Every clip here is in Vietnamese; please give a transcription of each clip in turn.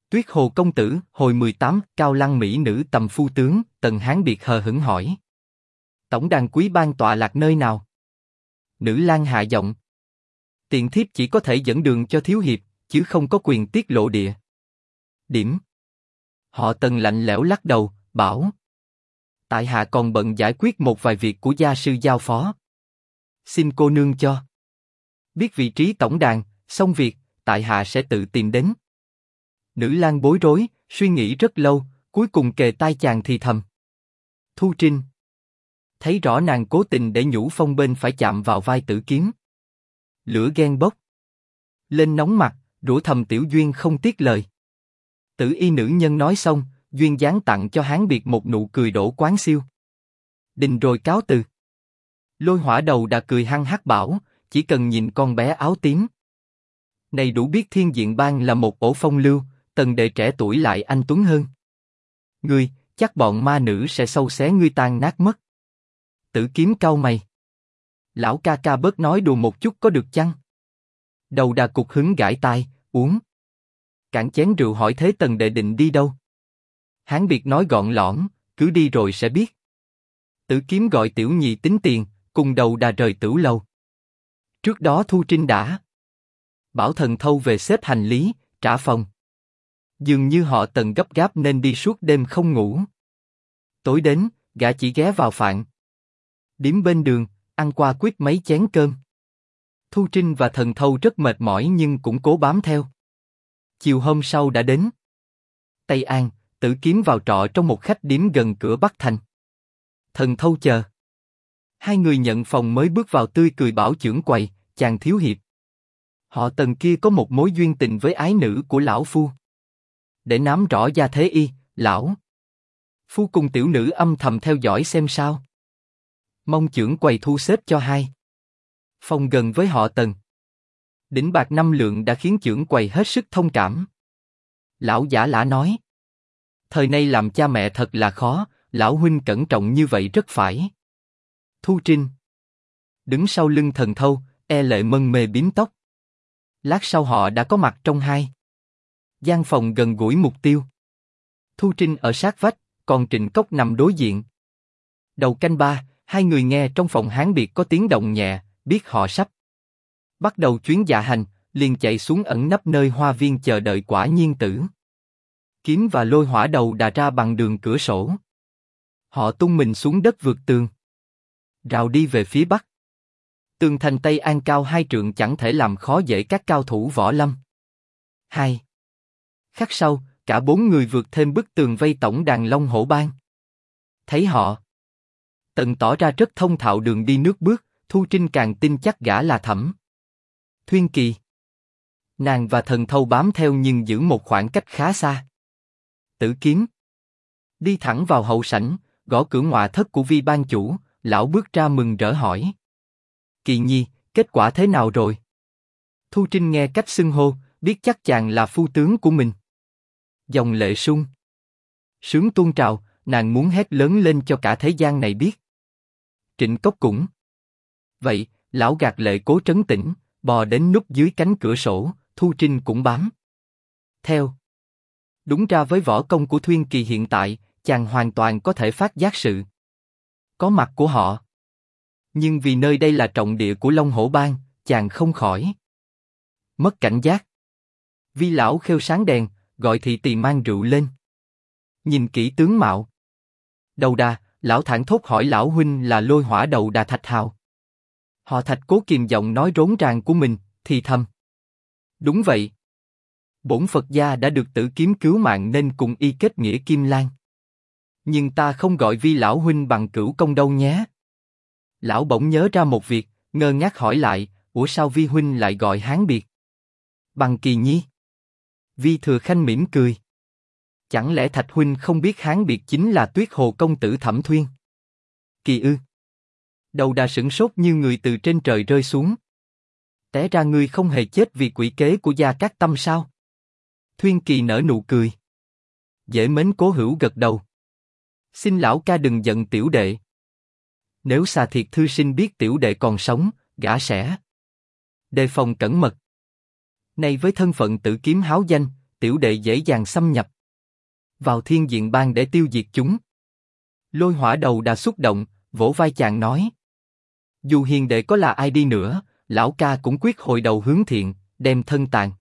Tuyết Hồ công tử, hồi 18, Cao Lăng mỹ nữ tầm phu tướng, Tần Hán Biệt hờ hững hỏi. Tổng đàn quý ban tọa lạc nơi nào? Nữ lang hạ giọng. Tiện thiếp chỉ có thể dẫn đường cho thiếu hiệp, chứ không có quyền tiết lộ địa điểm. Họ Tần lạnh lẽo lắc đầu, bảo. Tại hạ còn bận giải quyết một vài việc của gia sư giao phó. Xin cô nương cho biết vị trí tổng đàn, xong việc, tại hạ sẽ tự tìm đến. Nữ lang bối rối, suy nghĩ rất lâu, cuối cùng kề tai chàng thì thầm. Thu Trinh. Thấy rõ nàng cố tình để nhũ phong bên phải chạm vào vai Tử Kiếm. Lửa ghen bốc lên nóng mặt, rủa thầm Tiểu Duyên không tiếc lời. Tử y nữ nhân nói xong, duyên dáng tặng cho Hán Biệt một nụ cười đổ quán siêu. Đình rồi cáo từ. Lôi Hỏa đầu đã cười hăng hắc bảo, chỉ cần nhìn con bé áo tím này đủ biết Thiên Diện Bang là một ổ phong lưu, Tần đệ trẻ tuổi lại anh tuấn hơn. Ngươi, chắc bọn ma nữ sẽ xâu xé ngươi tan nát mất. Tử Kiếm cau mày. Lão ca ca bớt nói đùa một chút có được chăng? Đầu đà cục hứng gãi tai, uống cạn chén rượu hỏi thế Tần đệ định đi đâu? Hán Biệt nói gọn lõn, cứ đi rồi sẽ biết. Tử Kiếm gọi tiểu nhị tính tiền, cùng đầu đà rời tửu lầu. Trước đó Thu Trinh đã bảo Thần Thâu về xếp hành lý, trả phòng. Dường như họ Tần gấp gáp nên đi suốt đêm không ngủ. Tối đến, gã chỉ ghé vào Phạn điếm bên đường, ăn qua quýt mấy chén cơm. Thu Trinh và Thần Thâu rất mệt mỏi nhưng cũng cố bám theo. Chiều hôm sau đã đến Tây An, Tử Kiếm vào trọ trong một khách điếm gần cửa Bắc Thành. Thần Thâu chờ. Hai người nhận phòng mới bước vào tươi cười bảo chưởng quầy, chàng thiếu hiệp. Họ Tần kia có một mối duyên tình với ái nữ của lão phu. Để nắm rõ gia thế y, lão phu cùng tiểu nữ âm thầm theo dõi xem sao. Mong chưởng quầy thu xếp cho hai. Phòng gần với họ Tần. Đỉnh bạc 5 lượng đã khiến chưởng quầy hết sức thông cảm. Lão giả lã nói. Thời nay làm cha mẹ thật là khó, lão huynh cẩn trọng như vậy rất phải. Thu Trinh đứng sau lưng Thần Thâu, e lệ mân mê bím tóc. Lát sau họ đã có mặt trong hai gian phòng gần gũi mục tiêu. Thu Trinh ở sát vách, còn Trịnh Cốc nằm đối diện. Đầu canh 3, hai người nghe trong phòng Hán Biệt có tiếng động nhẹ, biết họ sắp bắt đầu chuyến dạ hành, liền chạy xuống ẩn nấp nơi hoa viên chờ đợi Quả Nhiên Tử. Kiếm và Lôi Hỏa đầu đà ra bằng đường cửa sổ. Họ tung mình xuống đất vượt tường, rào đi về phía bắc. Tường thành Tây An cao 2 trượng chẳng thể làm khó dễ các cao thủ võ lâm. 2 khắc sau, cả 4 người vượt thêm bức tường vây tổng đàn Long Hổ Bang. Thấy họ Tần tỏ ra rất thông thạo đường đi nước bước, Thu Trinh càng tin chắc gã là Thẩm Thuyên Kỳ. Nàng và Thần Thâu bám theo nhưng giữ một khoảng cách khá xa. Tử Kiếm đi thẳng vào hậu sảnh, gõ cửa ngọa thất của Vi ban chủ. Lão bước ra mừng rỡ hỏi. Kỳ nhi, kết quả thế nào rồi? Thu Trinh nghe cách xưng hô, biết chắc chàng là phu tướng của mình. Dòng lệ sung sướng tuôn trào, nàng muốn hét lớn lên cho cả thế gian này biết. Trịnh Cốc cũng vậy, lão gạt lệ cố trấn tĩnh, bò đến núp dưới cánh cửa sổ. Thu Trinh cũng bám theo. Đúng ra với võ công của Thuyên Kỳ hiện tại, chàng hoàn toàn có thể phát giác sự có mặt của họ. Nhưng vì nơi đây là trọng địa của Long Hổ Bang, chàng không khỏi mất cảnh giác. Vi lão khêu sáng đèn, gọi thị tỳ mang rượu lên. Nhìn kỹ tướng mạo. Đầu đà, lão thảng thốt hỏi lão huynh là Lôi Hỏa đầu đà Thạch Hào. Họ Thạch cố kìm giọng nói rối ràng của mình, thì thầm. Đúng vậy. Bổn Phật gia đã được Tử Kiếm cứu mạng nên cùng y kết nghĩa Kim Lan. Nhưng ta không gọi Vi lão huynh bằng cửu công đâu nhé. Lão bỗng nhớ ra một việc, ngơ ngác hỏi lại, ủa sao Vi huynh lại gọi Hán Biệt bằng Kỳ nhi? Vi Thừa Khanh mỉm cười. Chẳng lẽ Thạch huynh không biết Hán Biệt chính là Tuyết Hồ công tử Thẩm Thuyên Kỳ ư? Đầu đà sửng sốt như người từ trên trời rơi xuống. Té ra ngươi không hề chết vì quỷ kế của Gia Cát Tâm sao? Thuyên Kỳ nở nụ cười. Dễ mến cố hữu gật đầu. Xin lão ca đừng giận tiểu đệ. Nếu Xà Thiệt thư sinh biết tiểu đệ còn sống, gã sẽ đề phòng cẩn mật. Nay với thân phận Tử Kiếm háo danh, tiểu đệ dễ dàng xâm nhập vào thiên diện bang để tiêu diệt chúng. Lôi hỏa đầu đà xúc động, vỗ vai chàng nói. Dù hiền đệ có là ai đi nữa, lão ca cũng quyết hồi đầu hướng thiện, đem thân tàn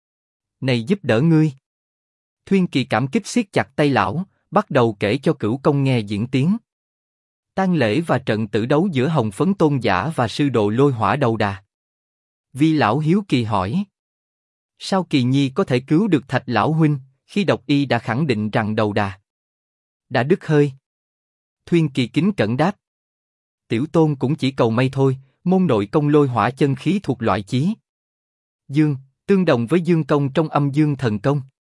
này giúp đỡ ngươi. Thuyên Kỳ cảm kích siết chặt tay lão, bắt đầu kể cho Cửu Công nghe diễn tiến tang lễ và trận tử đấu giữa Hồng Phấn Tôn giả và sư đồ Lôi hỏa đầu đà. Vi lão hiếu kỳ hỏi. Sao Kỳ Nhi có thể cứu được Thạch lão huynh, khi độc y đã khẳng định rằng đầu đà đã đứt hơi? Thuyên Kỳ kính cẩn đáp. Tiểu tôn cũng chỉ cầu may thôi, môn nội công lôi hỏa chân khí thuộc loại chí dương, tương đồng với dương công trong âm dương thần công.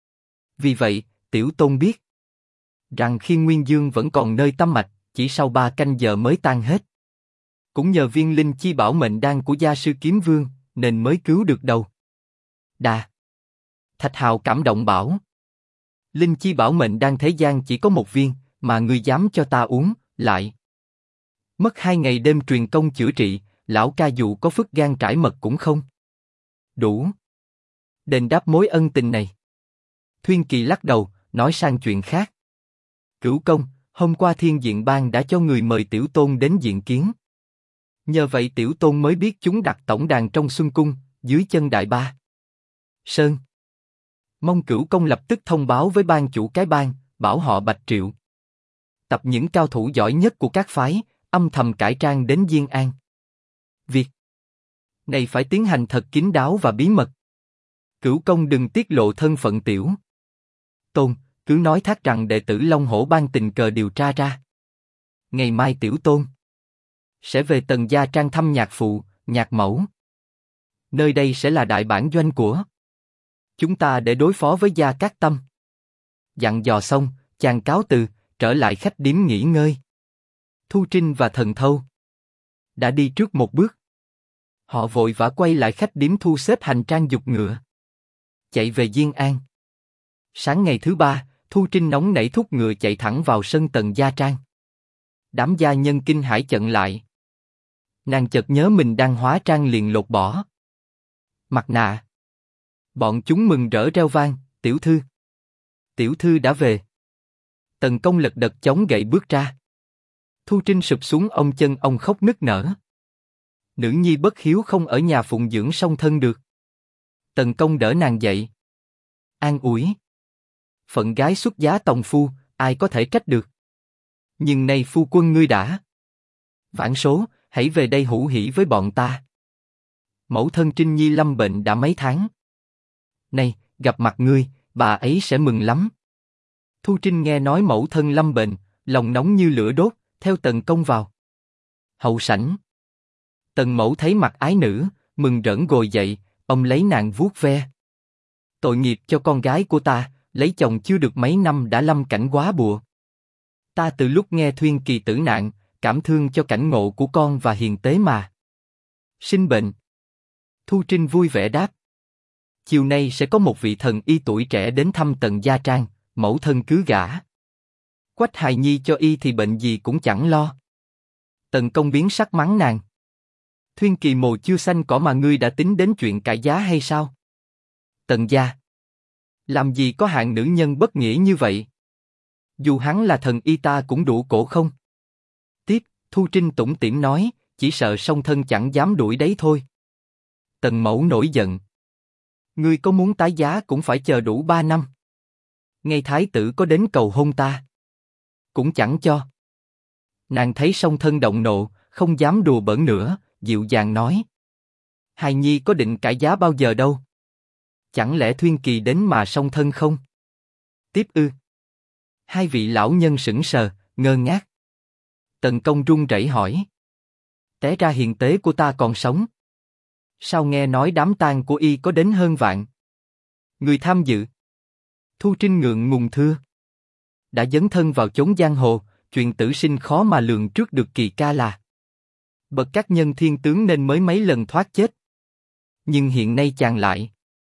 Vì vậy, tiểu tôn biết rằng khi nguyên dương vẫn còn nơi tâm mạch, chỉ sau 3 canh giờ mới tan hết. Cũng nhờ viên linh chi bảo mệnh đan của gia sư Kiếm Vương, nên mới cứu được đầu đà. Thạch Hào cảm động bảo. Linh chi bảo mệnh đan thế gian chỉ có một viên, mà ngươi dám cho ta uống, lại mất 2 ngày đêm truyền công chữa trị, lão ca dù có phức gan trải mật cũng không đủ đền đáp mối ân tình này. Thuyên Kỳ lắc đầu, nói sang chuyện khác. Cửu Công, hôm qua thiên diện bang đã cho người mời tiểu tôn đến diện kiến. Nhờ vậy tiểu tôn mới biết chúng đặt tổng đàn trong Xuân Cung, dưới chân Đại Ba Sơn. Mong Cửu Công lập tức thông báo với ban chủ cái bang, bảo họ Bạch Triệu tập những cao thủ giỏi nhất của các phái, âm thầm cải trang đến Diên An. Việc này phải tiến hành thật kín đáo và bí mật. Cửu Công đừng tiết lộ thân phận tiểu tôn, cứ nói thác rằng đệ tử Long Hổ Bang tình cờ điều tra ra. Ngày mai tiểu tôn sẽ về Tần gia trang thăm nhạc phụ, nhạc mẫu. Nơi đây sẽ là đại bản doanh của chúng ta để đối phó với Gia Cát Tâm. Dặn dò xong, chàng cáo từ, trở lại khách điếm nghỉ ngơi. Thu Trinh và Thần Thâu đã đi trước một bước. Họ vội vã quay lại khách điếm thu xếp hành trang giục ngựa, chạy về Diên An. Sáng ngày thứ 3, Thu Trinh nóng nảy thúc ngựa chạy thẳng vào sân Tần gia trang. Đám gia nhân kinh hãi chận lại. Nàng chợt nhớ mình đang hóa trang liền lột bỏ mặt nạ. Bọn chúng mừng rỡ reo vang, tiểu thư đã về. Tần Công lật đật chống gậy bước ra. Thu Trinh sụp xuống ông chân ông khóc nức nở. Nữ nhi bất hiếu không ở nhà phụng dưỡng song thân được. Tần Công đỡ nàng dậy, an ủi. Phận gái xuất giá tòng phu, ai có thể trách được. Nhưng nay phu quân ngươi đã vãn số, hãy về đây hữu hỉ với bọn ta. Mẫu thân Trinh Nhi lâm bệnh đã mấy tháng. Này, gặp mặt ngươi, bà ấy sẽ mừng lắm. Thu Trinh nghe nói mẫu thân lâm bệnh, lòng nóng như lửa đốt, theo Tần Công vào hậu sảnh. Tần mẫu thấy mặt ái nữ, mừng rỡn ngồi dậy, ông lấy nàng vuốt ve. Tội nghiệp cho con gái của ta, lấy chồng chưa được mấy năm đã lâm cảnh quá bùa. Ta từ lúc nghe Thuyên Kỳ tử nạn, cảm thương cho cảnh ngộ của con và hiền tế mà sinh bệnh. Thu Trinh vui vẻ đáp. Chiều nay sẽ có một vị thần y tuổi trẻ đến thăm Tần gia trang, mẫu thân cứ gả Quách hài nhi cho y thì bệnh gì cũng chẳng lo. Tần Công biến sắc mắng nàng. Thuyên Kỳ mồ chưa xanh cỏ mà ngươi đã tính đến chuyện cải giá hay sao? Tần gia làm gì có hạng nữ nhân bất nghĩa như vậy? Dù hắn là thần y ta cũng đủ cổ không? Tiếp, Thu Trinh tủm tỉm nói, chỉ sợ song thân chẳng dám đuổi đấy thôi. Tần mẫu nổi giận. Ngươi có muốn tái giá cũng phải chờ đủ 3 năm. Ngay thái tử có đến cầu hôn ta cũng chẳng cho. Nàng thấy song thân động nộ, không dám đùa bỡn nữa, dịu dàng nói. Hài nhi có định cải giá bao giờ đâu. Chẳng lẽ Thuyên Kỳ đến mà song thân không? Tiếp ư? Hai vị lão nhân sững sờ, ngơ ngác. Tần Công run rẩy hỏi. Té ra hiền tế của ta còn sống. Sao nghe nói đám tang của y có đến hơn vạn người tham dự? Thu Trinh ngượng ngùng thưa. Đã dấn thân vào chốn giang hồ, chuyện tử sinh khó mà lường trước được, kỳ ca là bậc các nhân thiên tướng nên mới mấy lần thoát chết. Nhưng hiện nay chàng lại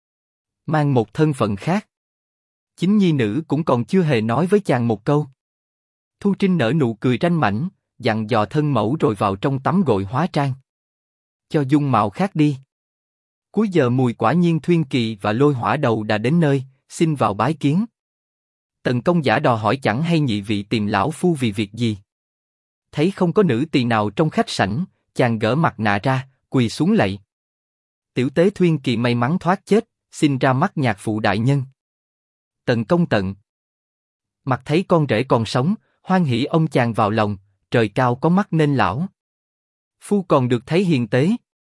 mang một thân phận khác. Chính nhi nữ cũng còn chưa hề nói với chàng một câu. Thu Trinh nở nụ cười ranh mãnh, dặn dò thân mẫu rồi vào trong tắm gội hóa trang, cho dung mạo khác đi. Cuối giờ mùi quả nhiên Thuyên Kỳ và Lôi hỏa đầu đã đến nơi, xin vào bái kiến. Tần công giả đò hỏi chẳng hay nhị vị tìm lão phu vì việc gì. Thấy không có nữ tỳ nào trong khách sảnh, chàng gỡ mặt nạ ra, quỳ xuống lạy. Tiểu tế Thuyên Kỳ may mắn thoát chết, xin ra mắt nhạc phụ đại nhân. Tần công tận mặt thấy con rể còn sống, hoan hỉ ông chàng vào lòng, trời cao có mắt nên lão phu còn được thấy hiền tế.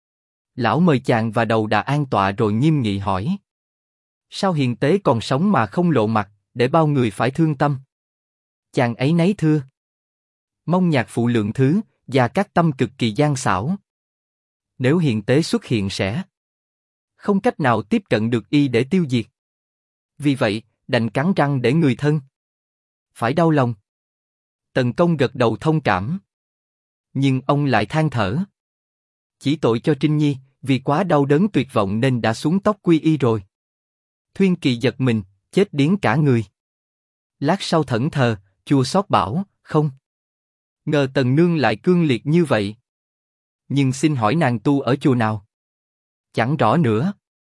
Lão mời chàng và đầu đà an tọa rồi nghiêm nghị hỏi: sao hiền tế còn sống mà không lộ mặt, để bao người phải thương tâm? Chàng ấy nấy thưa: mong nhạc phụ lượng thứ, và các tâm cực kỳ gian xảo. Nếu hiền tế xuất hiện sẽ không cách nào tiếp cận được y để tiêu diệt. Vì vậy, đành cắn răng để người thân phải đau lòng. Tần công gật đầu thông cảm. Nhưng ông lại than thở: chỉ tội cho Trinh Nhi, vì quá đau đớn tuyệt vọng nên đã xuống tóc quy y rồi. Thuyên Kỳ giật mình, chết điếng cả người. Lát sau thẫn thờ, chua xót bảo: không ngờ Tần nương lại cương liệt như vậy. Nhưng xin hỏi nàng tu ở chùa nào? Chẳng rõ nữa.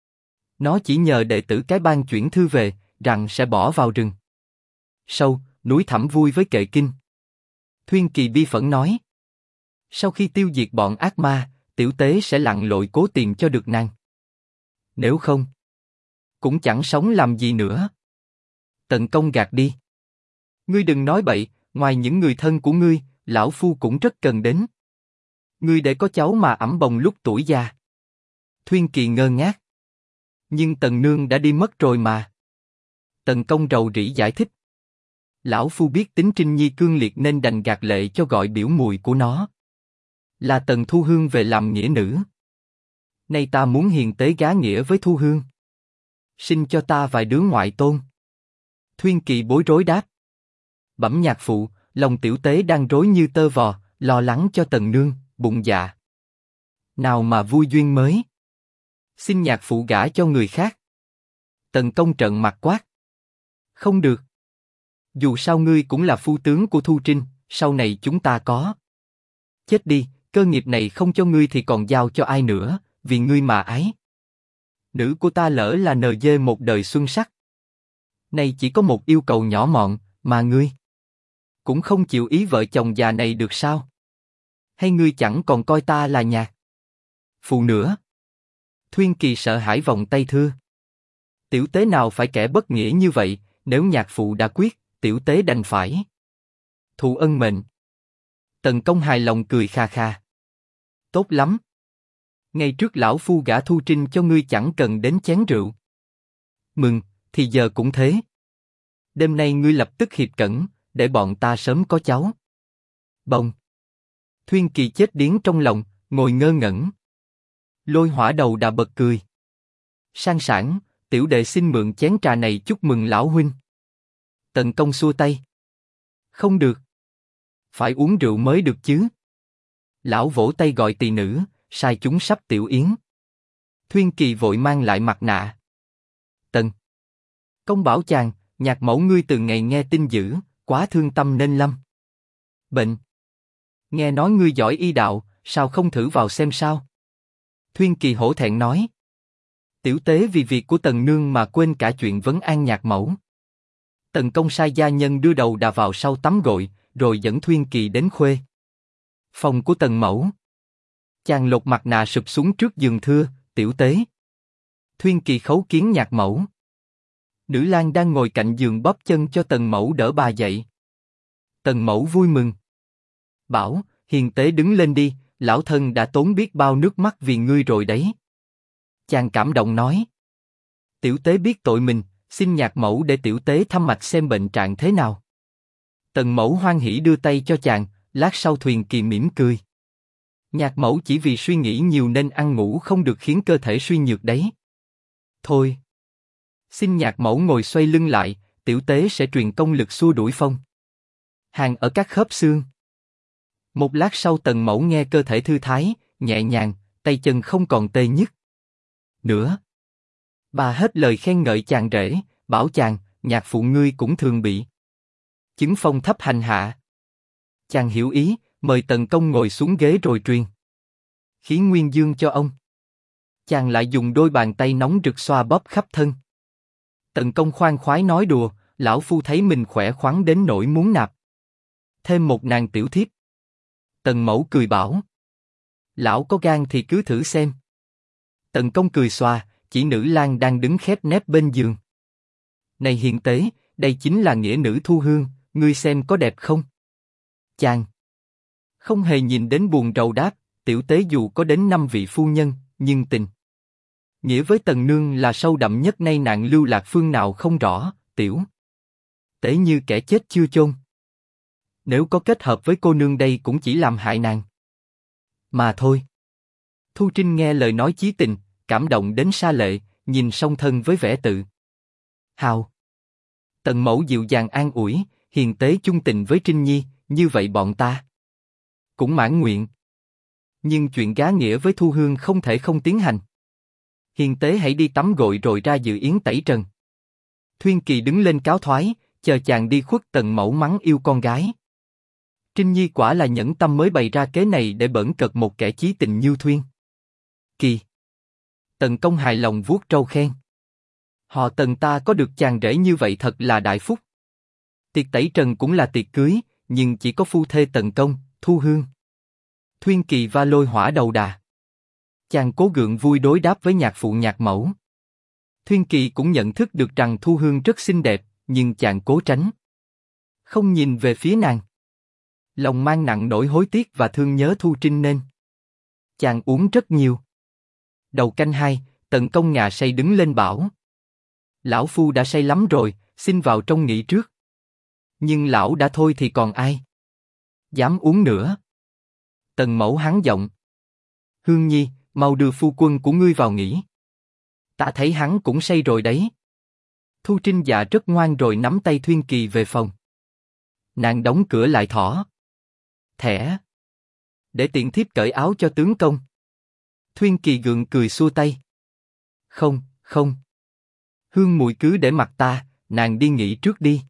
Nó chỉ nhờ đệ tử cái ban chuyển thư về, rằng sẽ bỏ vào rừng sâu, núi thẳm vui với kệ kinh. Thuyên Kỳ bi phẫn nói: sau khi tiêu diệt bọn ác ma, tiểu tế sẽ lặn lội cố tìm cho được nàng. Nếu không, cũng chẳng sống làm gì nữa. Tần công gạt đi: ngươi đừng nói bậy, ngoài những người thân của ngươi, lão phu cũng rất cần đến. Ngươi để có cháu mà ẵm bồng lúc tuổi già. Thuyên Kỳ ngơ ngác: nhưng Tần nương đã đi mất rồi mà. Tần công rầu rĩ giải thích: lão phu biết tính Trinh Nhi cương liệt nên đành gạt lệ cho gọi biểu mùi của nó là Tần Thu Hương về làm nghĩa nữ. Nay ta muốn hiền tế gá nghĩa với Thu Hương, sinh cho ta vài đứa ngoại tôn. Thuyên Kỳ bối rối đáp: bẩm nhạc phụ, lòng tiểu tế đang rối như tơ vò, lo lắng cho Tần nương, bụng dạ nào mà vui duyên mới. Xin nhạc phụ gả cho người khác. Tần công trợn mặt quát: không được. Dù sao ngươi cũng là phu tướng của Thu Trinh, sau này chúng ta có chết đi, cơ nghiệp này không cho ngươi thì còn giao cho ai nữa, vì ngươi mà ái. Nữ của ta lỡ là NG một đời xuân sắc. Nay chỉ có một yêu cầu nhỏ mọn, mà ngươi cũng không chịu ý vợ chồng già này được sao? Hay ngươi chẳng còn coi ta là nhạc phụ nữa? Thuyên Kỳ sợ hãi vòng tay thưa: tiểu tế nào phải kẻ bất nghĩa như vậy, nếu nhạc phụ đã quyết, tiểu tế đành phải thụ ân mệnh. Tần công hài lòng cười kha kha: tốt lắm. Ngày trước lão phu gả Thu Trinh cho ngươi chẳng cần đến chén rượu mừng, thì giờ cũng thế. Đêm nay ngươi lập tức hiệp cẩn, để bọn ta sớm có cháu. Bông. Thuyên Kỳ chết điếng trong lòng, ngồi ngơ ngẩn. Lôi Hỏa đầu đà bật cười: sang sảng, tiểu đệ xin mượn chén trà này chúc mừng lão huynh. Tần công xua tay: không được. Phải uống rượu mới được chứ. Lão vỗ tay gọi tỳ nữ, sai chúng sắp tiểu yến. Thuyên Kỳ vội mang lại mặt nạ. Tần công bảo chàng, nhạc mẫu ngươi từ ngày nghe tin dữ, quá thương tâm nên lâm bệnh. Nghe nói ngươi giỏi y đạo, sao không thử vào xem sao? Thuyên Kỳ hổ thẹn nói: tiểu tế vì việc của Tần nương mà quên cả chuyện vấn an nhạc mẫu. Tần công sai gia nhân đưa đầu đà vào sau tắm gội, rồi dẫn Thuyên Kỳ đến khuê phòng của Tần mẫu. Chàng lột mặt nạ sụp xuống trước giường thưa: tiểu tế. Thuyên Kỳ khấu kiến nhạc mẫu. Nữ lang đang ngồi cạnh giường bóp chân cho Tần mẫu đỡ bà dậy. Tần mẫu vui mừng, bảo: hiền tế đứng lên đi, lão thân đã tốn biết bao nước mắt vì ngươi rồi đấy. Chàng cảm động nói: tiểu tế biết tội mình, xin nhạc mẫu để tiểu tế thăm mạch xem bệnh trạng thế nào. Tần mẫu hoan hỉ đưa tay cho chàng, lát sau Thuyên Kỳ mỉm cười: nhạc mẫu chỉ vì suy nghĩ nhiều nên ăn ngủ không được khiến cơ thể suy nhược đấy. Thôi, xin nhạc mẫu ngồi xoay lưng lại, tiểu tế sẽ truyền công lực xua đuổi phong hàn ở các khớp xương. Một lát sau Tần mẫu nghe cơ thể thư thái, nhẹ nhàng, tay chân không còn tê nhức nữa. Bà hết lời khen ngợi chàng rể, bảo chàng: nhạc phụ ngươi cũng thường bị chứng phong thấp hành hạ. Chàng hiểu ý, mời Tần công ngồi xuống ghế rồi truyền khí nguyên dương cho ông. Chàng lại dùng đôi bàn tay nóng rực xoa bóp khắp thân. Tần Công khoan khoái nói đùa, lão phu thấy mình khỏe khoắn đến nỗi muốn nạp thêm một nàng tiểu thiếp. Tần Mẫu cười bảo, lão có gan thì cứ thử xem. Tần Công cười xòa, chỉ nữ lang đang đứng khép nép bên giường. Này hiền tế, đây chính là nghĩa nữ Thu Hương, ngươi xem có đẹp không? Chàng không hề nhìn đến buồn rầu đáp, tiểu tế dù có đến 5 vị phu nhân, nhưng tình nghĩa với Tần nương là sâu đậm nhất, nay nạn lưu lạc phương nào không rõ, tiểu tế như kẻ chết chưa chôn. Nếu có kết hợp với cô nương đây cũng chỉ làm hại nàng mà thôi. Thu Trinh nghe lời nói chí tình, cảm động đến sa lệ, nhìn song thân với vẻ tự hào. Tần Mẫu dịu dàng an ủi, hiền tế chung tình với Trinh Nhi, như vậy bọn ta cũng mãn nguyện. Nhưng chuyện gá nghĩa với Thu Hương không thể không tiến hành. Hiền tế hãy đi tắm gội rồi ra dự yến tẩy trần. Thuyên Kỳ đứng lên cáo thoái, chờ chàng đi khuất. Tần Mẫu mắng yêu con gái. Trinh Nhi quả là nhẫn tâm mới bày ra kế này để bỡn cợt một kẻ chí tình như Thuyên Kỳ. Tần Công hài lòng vuốt râu khen, họ Tần ta có được chàng rể như vậy thật là đại phúc. Tiệc tẩy trần cũng là tiệc cưới, nhưng chỉ có phu thê Tần Công, Thu Hương, Thuyên Kỳ và Lôi Hỏa đầu đà. Chàng cố gượng vui đối đáp với nhạc phụ nhạc mẫu. Thuyên Kỳ cũng nhận thức được rằng Thu Hương rất xinh đẹp, nhưng chàng cố tránh không nhìn về phía nàng. Lòng mang nặng nỗi hối tiếc và thương nhớ Thu Trinh nên chàng uống rất nhiều. Đầu canh 2, Tần Công ngà say đứng lên bảo, lão phu đã say lắm rồi, xin vào trong nghỉ trước. Nhưng lão đã thôi thì còn ai dám uống nữa. Tần Mẫu hắn giọng, Hương Nhi, mau đưa phu quân của ngươi vào nghỉ. Ta thấy hắn cũng say rồi đấy. Thu Trinh dạ rất ngoan rồi nắm tay Thuyên Kỳ về phòng. Nàng đóng cửa lại thỏ thẻ, để tiện thiếp cởi áo cho tướng công. Thuyên Kỳ gượng cười xua tay, không, không. Hương muội cứ để mặc ta, nàng đi nghỉ trước đi.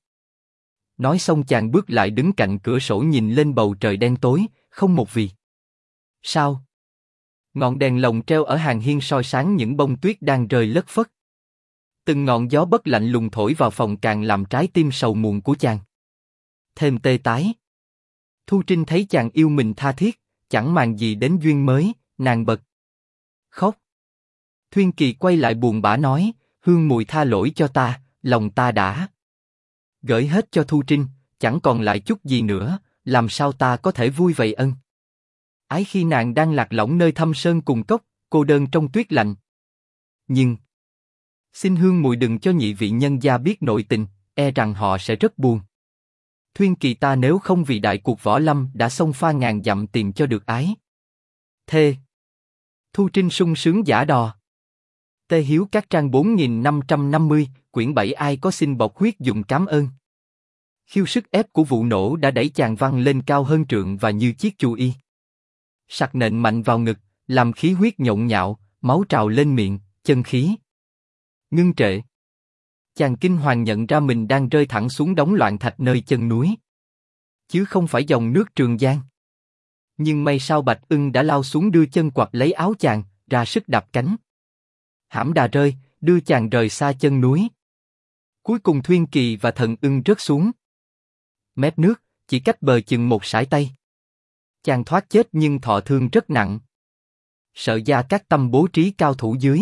Nói xong chàng bước lại đứng cạnh cửa sổ nhìn lên bầu trời đen tối, không một vì sao. Ngọn đèn lồng treo ở hàng hiên soi sáng những bông tuyết đang rơi lất phất. Từng ngọn gió bất lạnh lùng thổi vào phòng càng làm trái tim sầu muộn của chàng thêm tê tái. Thu Trinh thấy chàng yêu mình tha thiết, chẳng màng gì đến duyên mới, nàng bật khóc. Thuyên Kỳ quay lại buồn bã nói, Hương muội tha lỗi cho ta, lòng ta đã gửi hết cho Thu Trinh, chẳng còn lại chút gì nữa, làm sao ta có thể vui vậy ân ái khi nàng đang lạc lõng nơi thâm sơn cùng cốc, cô đơn trong tuyết lạnh. Nhưng xin Hương muội đừng cho nhị vị nhân gia biết nội tình, e rằng họ sẽ rất buồn. Thuyên Kỳ ta nếu không vì đại cuộc võ lâm đã xông pha ngàn dặm tìm cho được ái thê. Thu Trinh sung sướng giả đò. Tê Hiếu các trang 4550, quyển 7 ai có xin bọc huyết dùng cám ơn. Khiêu sức ép của vụ nổ đã đẩy chàng văng lên cao hơn trượng và như chiếc chu y sặc nện mạnh vào ngực, làm khí huyết nhộn nhạo, máu trào lên miệng, chân khí ngưng trệ. Chàng kinh hoàng nhận ra mình đang rơi thẳng xuống đống loạn thạch nơi chân núi, chứ không phải dòng nước Trường Giang. Nhưng may sao Bạch Ưng đã lao xuống đưa chân quặp lấy áo chàng, ra sức đạp cánh hãm đà rơi, đưa chàng rời xa chân núi. Cuối cùng Thuyên Kỳ và Thần Ưng rớt xuống mép nước, chỉ cách bờ chừng một sải tay. Chàng thoát chết nhưng thọ thương rất nặng. Sợ Gia Cát Tâm bố trí cao thủ dưới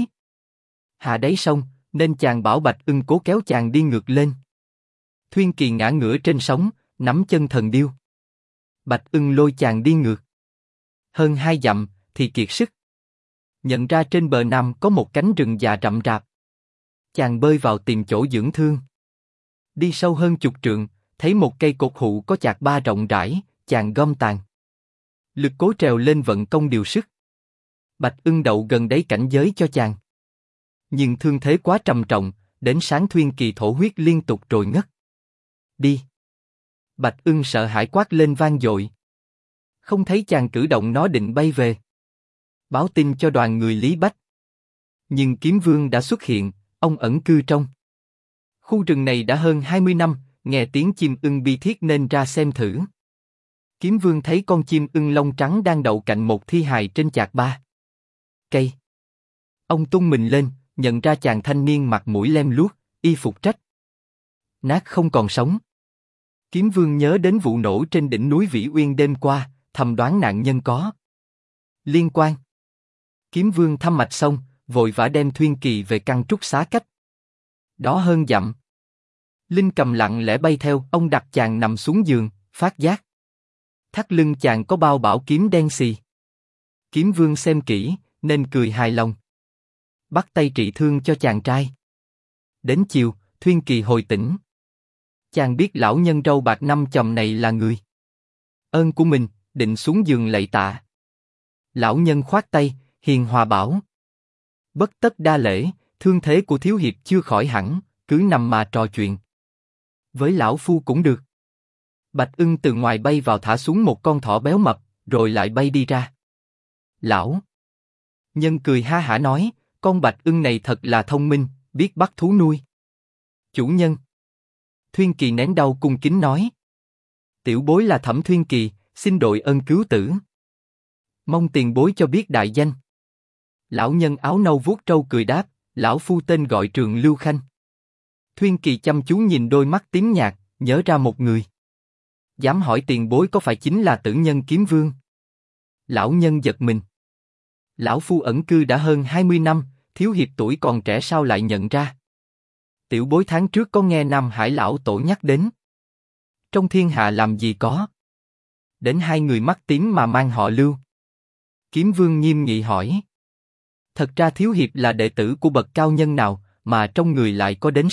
hạ đáy sông, nên chàng bảo Bạch Ưng cố kéo chàng đi ngược lên. Thuyên Kỳ ngã ngửa trên sóng, nắm chân thần điêu. Bạch Ưng lôi chàng đi ngược hơn 2 dặm thì kiệt sức. Nhận ra trên bờ nam có một cánh rừng già rậm rạp. Chàng bơi vào tìm chỗ dưỡng thương. Đi sâu hơn chục trượng, thấy một cây cột hụ có chạc ba rộng rãi, chàng gom tàn lực cố trèo lên vận công điều sức. Bạch Ưng đậu gần đấy cảnh giới cho chàng. Nhưng thương thế quá trầm trọng, đến sáng Thuyên Kỳ thổ huyết liên tục rồi ngất đi. Bạch Ưng sợ hãi quát lên vang dội. Không thấy chàng cử động nó định bay về báo tin cho đoàn người Lý Bách. Nhưng Kiếm Vương đã xuất hiện, ông ẩn cư trong khu rừng này đã hơn 20 năm, nghe tiếng chim ưng bi thiết nên ra xem thử. Kiếm Vương thấy con chim ưng lông trắng đang đậu cạnh một thi hài trên chạc ba cây. Ông tung mình lên, nhận ra chàng thanh niên mặt mũi lem luốc, y phục trách. Nát không còn sống. Kiếm Vương nhớ đến vụ nổ trên đỉnh núi Vĩ Uyên đêm qua, thầm đoán nạn nhân có liên quan. Kiếm Vương thăm mạch xong, vội vã đem Thuyên Kỳ về căn trúc xá cách đó hơn dặm. Linh Cầm lặng lẽ bay theo, ông đặt chàng nằm xuống giường, phát giác thắt lưng chàng có bao bảo kiếm đen xì. Kiếm Vương xem kỹ, nên cười hài lòng. Bắt tay trị thương cho chàng trai. Đến chiều, Thuyên Kỳ hồi tỉnh. Chàng biết lão nhân râu bạc năm chòm này là người ơn của mình, định xuống giường lạy tạ. Lão nhân khoát tay, hiền hòa bảo: bất tất đa lễ, thương thế của thiếu hiệp chưa khỏi hẳn, cứ nằm mà trò chuyện với lão phu cũng được. Bạch Ưng từ ngoài bay vào thả xuống một con thỏ béo mập, rồi lại bay đi ra. Lão nhân cười ha hả nói: con Bạch Ưng này thật là thông minh, biết bắt thú nuôi. Chủ nhân. Thuyên Kỳ nén đau cung kính nói: tiểu bối là Thẩm Thuyên Kỳ, xin đội ơn cứu tử. Mong tiền bối cho biết đại danh. Lão nhân áo nâu vuốt trâu cười đáp: lão phu tên gọi Trường Lưu Khanh. Thuyên Kỳ chăm chú nhìn đôi mắt tím nhạt, nhớ ra một người. Dám hỏi tiền bối có phải chính là Tử Nhân Kiếm Vương? Lão nhân giật mình. Lão phu ẩn cư đã hơn 20 năm, thiếu hiệp tuổi còn trẻ sao lại nhận ra? Tiểu bối tháng trước có nghe Nam Hải lão tổ nhắc đến. Trong thiên hạ làm gì có đến hai người mắt tím mà mang họ Lưu. Kiếm Vương nghiêm nghị hỏi: thật ra thiếu hiệp là đệ tử của bậc cao nhân nào mà trong người lại có đến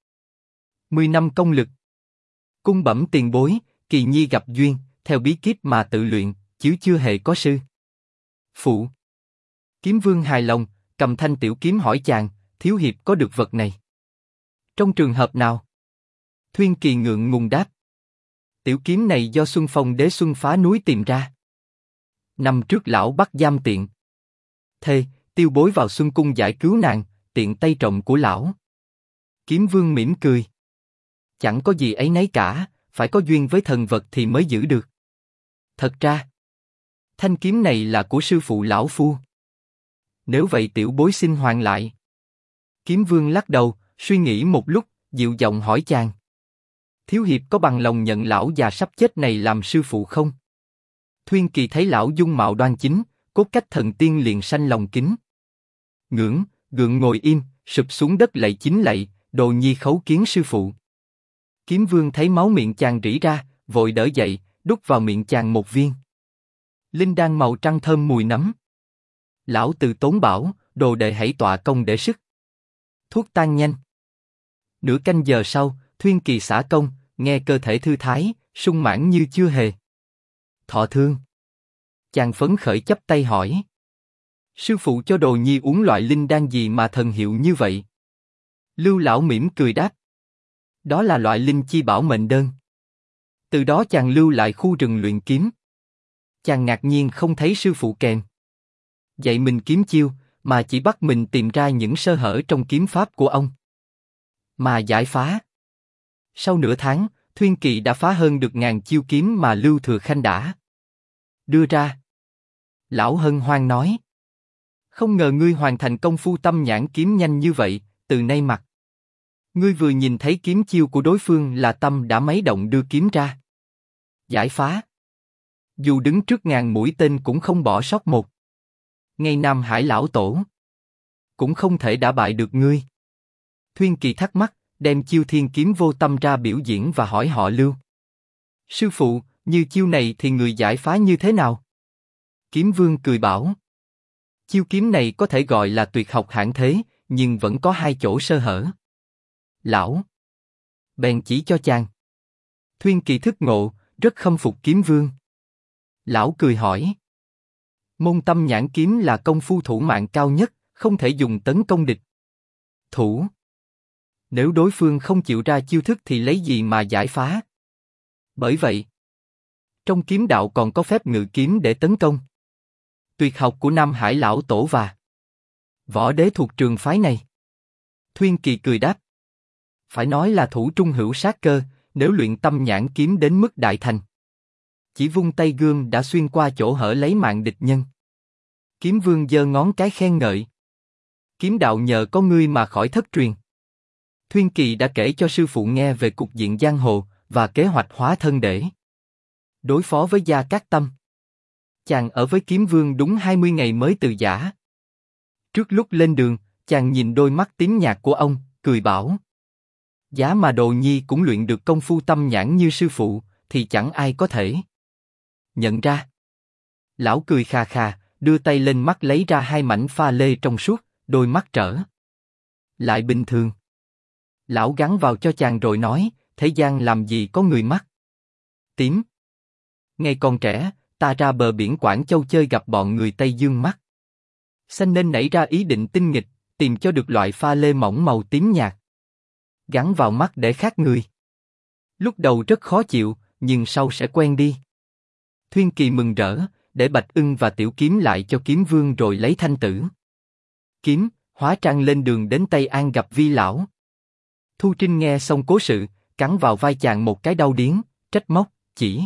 10 năm công lực? Cung bẩm tiền bối, Kỳ nhi gặp duyên, theo bí kíp mà tự luyện, chứ chưa hề có sư phụ. Kiếm Vương hài lòng, cầm thanh tiểu kiếm hỏi chàng: thiếu hiệp có được vật này trong trường hợp nào? Thuyên Kỳ ngượng ngùng đáp: tiểu kiếm này do Xuân Phong Đế Xuân phá núi tìm ra. Năm trước lão bắt giam tiện thê, tiêu bối vào Xuân cung giải cứu nàng, tiện tay trộm của lão. Kiếm Vương mỉm cười: chẳng có gì ấy nấy cả, phải có duyên với thần vật thì mới giữ được. Thật ra, thanh kiếm này là của sư phụ lão phu. Nếu vậy tiểu bối xin hoàn lại. Kiếm Vương lắc đầu, suy nghĩ một lúc, dịu giọng hỏi chàng: thiếu hiệp có bằng lòng nhận lão già sắp chết này làm sư phụ không? Thuyên Kỳ thấy lão dung mạo đoan chính, cốt cách thần tiên liền sanh lòng kính gượng ngồi im, sụp xuống đất lạy chính lạy, đồ nhi khấu kiến sư phụ. Kiếm Vương thấy máu miệng chàng rỉ ra, vội đỡ dậy, đút vào miệng chàng một viên linh đan màu trắng thơm mùi nấm. Lão từ tốn bảo: đồ đệ hãy tọa công để sức. Thuốc tan nhanh. Nửa canh giờ sau, Thuyên Kỳ xả công, nghe cơ thể thư thái, sung mãn như chưa hề thọ thương. Chàng phấn khởi chắp tay hỏi: sư phụ cho đồ nhi uống loại linh đan gì mà thần hiệu như vậy? Lưu lão mỉm cười đáp: đó là loại linh chi bảo mệnh đơn. Từ đó chàng lưu lại khu rừng luyện kiếm. Chàng ngạc nhiên không thấy sư phụ kèm dạy mình kiếm chiêu, mà chỉ bắt mình tìm ra những sơ hở trong kiếm pháp của ông mà giải phá. Sau nửa tháng, Thuyên Kỳ đã phá hơn được 1000 chiêu kiếm mà Lưu Thừa Khanh đã đưa ra. Lão hân hoan nói: không ngờ ngươi hoàn thành công phu tâm nhãn kiếm nhanh như vậy, từ nay mặt ngươi vừa nhìn thấy kiếm chiêu của đối phương là tâm đã mấy động đưa kiếm ra giải phá. Dù đứng trước 1000 mũi tên cũng không bỏ sót một. Ngay Nam Hải lão tổ cũng không thể đả bại được ngươi. Thuyên Kỳ thắc mắc, đem chiêu thiên kiếm vô tâm ra biểu diễn và hỏi họ Lưu: sư phụ, như chiêu này thì người giải phá như thế nào? Kiếm Vương cười bảo: chiêu kiếm này có thể gọi là tuyệt học hạng thế, nhưng vẫn có 2 chỗ sơ hở. Lão bèn chỉ cho chàng. Thuyên Kỳ thức ngộ, rất khâm phục Kiếm Vương. Lão cười hỏi: môn tâm nhãn kiếm là công phu thủ mạng cao nhất, không thể dùng tấn công địch thủ. Nếu đối phương không chịu ra chiêu thức thì lấy gì mà giải phá? Bởi vậy, trong kiếm đạo còn có phép ngự kiếm để tấn công. Tuyệt học của Nam Hải lão tổ và võ đế thuộc trường phái này. Thuyên Kỳ cười đáp: phải nói là thủ trung hữu sát cơ, nếu luyện tâm nhãn kiếm đến mức đại thành, chỉ vung tay gươm đã xuyên qua chỗ hở lấy mạng địch nhân. Kiếm Vương giơ ngón cái khen ngợi: kiếm đạo nhờ có ngươi mà khỏi thất truyền. Thuyên Kỳ đã kể cho sư phụ nghe về cục diện giang hồ và kế hoạch hóa thân để đối phó với Gia Cát Tâm. Chàng ở với Kiếm Vương đúng 20 ngày mới từ giã. Trước lúc lên đường, chàng nhìn đôi mắt tím nhạt của ông, cười bảo: giá mà Đồ Nhi cũng luyện được công phu tâm nhãn như sư phụ, thì chẳng ai có thể nhận ra. Lão cười khà khà, đưa tay lên mắt lấy ra hai mảnh pha lê trong suốt, đôi mắt trở lại bình thường. Lão gắn vào cho chàng rồi nói: thế gian làm gì có người mắt tím. Ngày còn trẻ, ta ra bờ biển Quảng Châu chơi gặp bọn người Tây Dương mắt xanh nên nảy ra ý định tinh nghịch, tìm cho được loại pha lê mỏng màu tím nhạt, gắn vào mắt để khác người. Lúc đầu rất khó chịu, nhưng sau sẽ quen đi. Thuyên Kỳ mừng rỡ, để Bạch Ưng và Tiểu Kiếm lại cho Kiếm Vương rồi lấy thanh tử kiếm, hóa trang lên đường đến Tây An gặp Vi lão. Thu Trinh nghe xong cố sự, cắn vào vai chàng một cái đau điếng, trách móc: chỉ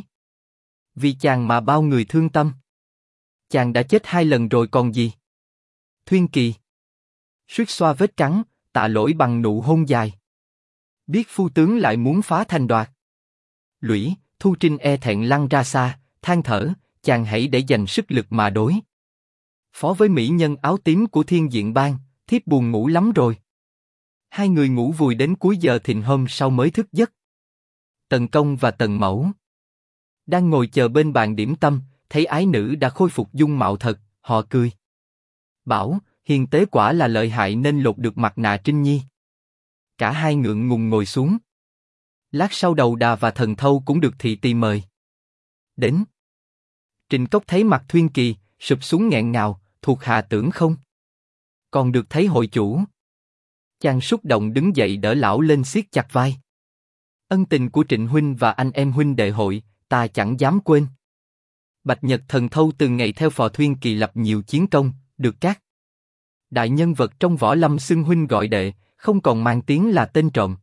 vì chàng mà bao người thương tâm. Chàng đã chết 2 lần rồi còn gì. Thuyên Kỳ suýt xoa vết cắn, tạ lỗi bằng nụ hôn dài. Biết phu tướng lại muốn phá thành đoạt lũy. Thu Trinh e thẹn lăn ra xa, than thở: chàng hãy để dành sức lực mà đối phó với mỹ nhân áo tím của Thiên Diện Bang, thiếp buồn ngủ lắm rồi. Hai người ngủ vùi đến cuối giờ thìn hôm sau mới thức giấc. Tần Công và Tần Mẫu đang ngồi chờ bên bàn điểm tâm, thấy ái nữ đã khôi phục dung mạo thật, họ cười bảo: hiền tế quả là lợi hại nên lột được mặt nạ Trinh Nhi. Cả hai ngượng ngùng ngồi xuống. Lát sau Đầu Đà và Thần Thâu cũng được thị tỳ mời đến. Trịnh Cốc thấy mặt Thuyên Kỳ, sụp xuống nghẹn ngào: thuộc hạ tưởng không còn được thấy hội chủ. Chàng xúc động đứng dậy đỡ lão lên siết chặt vai: ân tình của Trịnh huynh và anh em huynh đệ hội, ta chẳng dám quên. Bạch Nhật Thần Thâu từng ngày theo phò Thuyên Kỳ lập nhiều chiến công, được các đại nhân vật trong võ lâm xưng huynh gọi đệ, không còn mang tiếng là tên trộm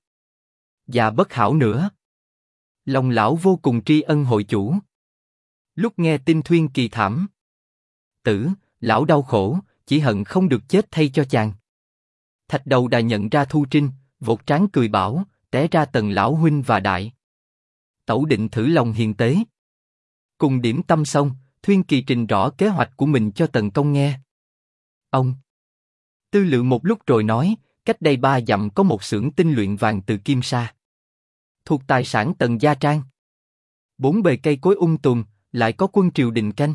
và bất hảo nữa. Lòng lão vô cùng tri ân hội chủ. Lúc nghe tin Thuyên Kỳ thảm tử, lão đau khổ, chỉ hận không được chết thay cho chàng. Thạch Đầu Đà nhận ra Thu Trinh, vỗ trán cười bảo: té ra Tần lão huynh và đại tẩu định thử lòng hiền tế. Cùng điểm tâm xong, Thuyên Kỳ trình rõ kế hoạch của mình cho Tần Công nghe. Ông tư lự một lúc rồi nói: cách đây 3 dặm có một xưởng tinh luyện vàng từ kim sa, thuộc tài sản Tần Gia Trang. 4 bề cây cối tùm, lại có quân triều đình canh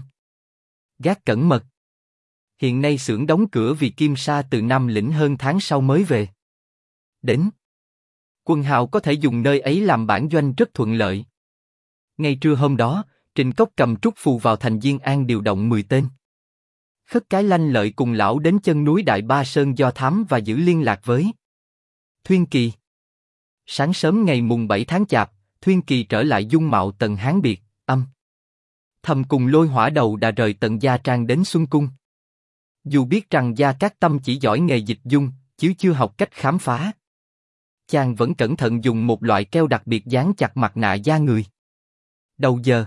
gác cẩn mật. Hiện nay xưởng đóng cửa vì kim sa từ Nam Lĩnh hơn tháng sau mới về đến. Quân hào có thể dùng nơi ấy làm bản doanh rất thuận lợi. Ngay trưa hôm đó, Trịnh Cốc cầm trúc phù vào thành Diên An điều động 10 tên khất cái lanh lợi cùng lão đến chân núi Đại Ba Sơn do thám và giữ liên lạc với Thuyên Kỳ. Sáng sớm ngày mùng 7 tháng Chạp, Thuyên Kỳ trở lại dung mạo Tần Hán biệt, thầm cùng Lôi Hỏa Đầu Đà rời Tần Gia Trang đến Xuân Cung. Dù biết rằng Gia Cát Tâm chỉ giỏi nghề dịch dung, chứ chưa học cách khám phá, chàng vẫn cẩn thận dùng một loại keo đặc biệt dán chặt mặt nạ da người. Đầu giờ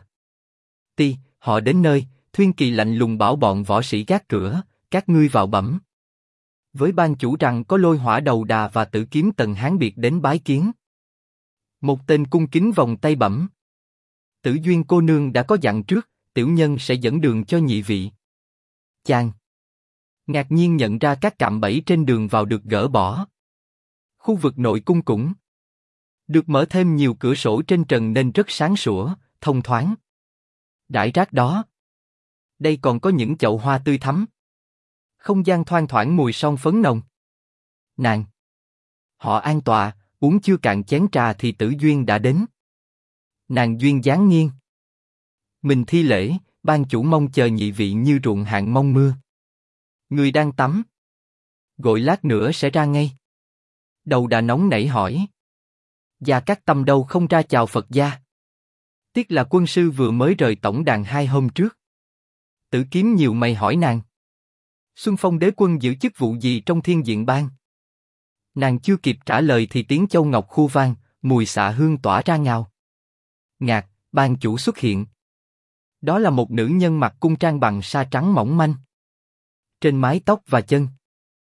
họ đến nơi, Thuyên Kỳ lạnh lùng bảo bọn võ sĩ gác cửa: các ngươi vào bẩm với ban chủ rằng có Lôi Hỏa Đầu Đà và Tử Kiếm Tần Hán biệt đến bái kiến. Một tên cung kính vòng tay bẩm: Tử Duyên cô nương đã có dặn trước, tiểu nhân sẽ dẫn đường cho nhị vị. Chàng ngạc nhiên nhận ra các cạm bẫy trên đường vào được gỡ bỏ. Khu vực nội cung cũng được mở thêm nhiều cửa sổ trên trần nên rất sáng sủa, thông thoáng. Rải rác đó, đây còn có những chậu hoa tươi thắm. Không gian thoang thoảng mùi son phấn nồng. Nàng họ an tọa, uống chưa cạn chén trà thì Tử Duyên đã đến. Nàng duyên dáng nghiêng mình thi lễ: ban chủ mong chờ nhị vị như ruộng hạn mong mưa. Người đang tắm gội lát nữa sẽ ra ngay. Đầu Đà nóng nảy hỏi: Gia Cát Tâm đâu không ra chào Phật gia? Tiếc là quân sư vừa mới rời tổng đàn 2 hôm trước. Tử Kiếm nhiều mày hỏi nàng: Xuân Phong đế quân giữ chức vụ gì trong Thiên Diện Bang? Nàng chưa kịp trả lời thì tiếng châu ngọc khu vang, mùi xạ hương tỏa ra ngào ngạt. Ban chủ xuất hiện. Đó là một nữ nhân mặc cung trang bằng sa trắng mỏng manh. Trên mái tóc và chân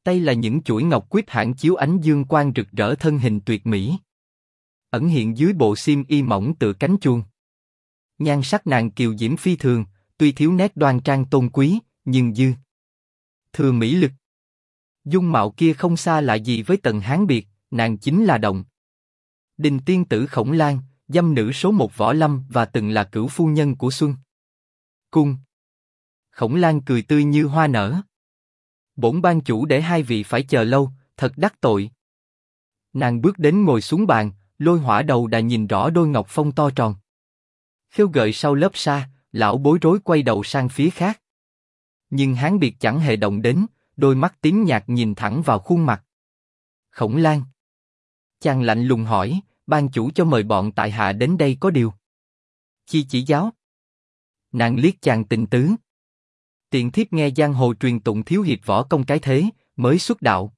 Tay là những chuỗi ngọc quyết hãn chiếu ánh dương quang rực rỡ, thân hình tuyệt mỹ. Ẩn hiện dưới bộ xiêm y mỏng tựa cánh chuông. Nhan sắc nàng kiều diễm phi thường, tuy thiếu nét đoan trang tôn quý, nhưng dư thừa mỹ lực. Dung mạo kia không xa lạ gì với Tần Hán Biệt, nàng chính là Động Đình tiên tử Khổng Lan, dâm nữ số một võ lâm và từng là cửu phu nhân của Xuân Cung. Khổng Lan cười tươi như hoa nở. Bổn ban chủ để hai vị phải chờ lâu, thật đắc tội. Nàng bước đến ngồi xuống bàn, Lôi Hỏa Đầu đã nhìn rõ đôi ngọc phong to tròn khêu gợi sau lớp sa, lão bối rối quay đầu sang phía khác. Nhưng Hán Biệt chẳng hề động đến, đôi mắt tím nhạt nhìn thẳng vào khuôn mặt Khổng Lan. Chàng lạnh lùng hỏi, ban chủ cho mời bọn tại hạ đến đây có điều chi chỉ giáo? Nàng liếc chàng tình tứ. Tiện thiếp nghe giang hồ truyền tụng thiếu hiệp võ công cái thế, mới xuất đạo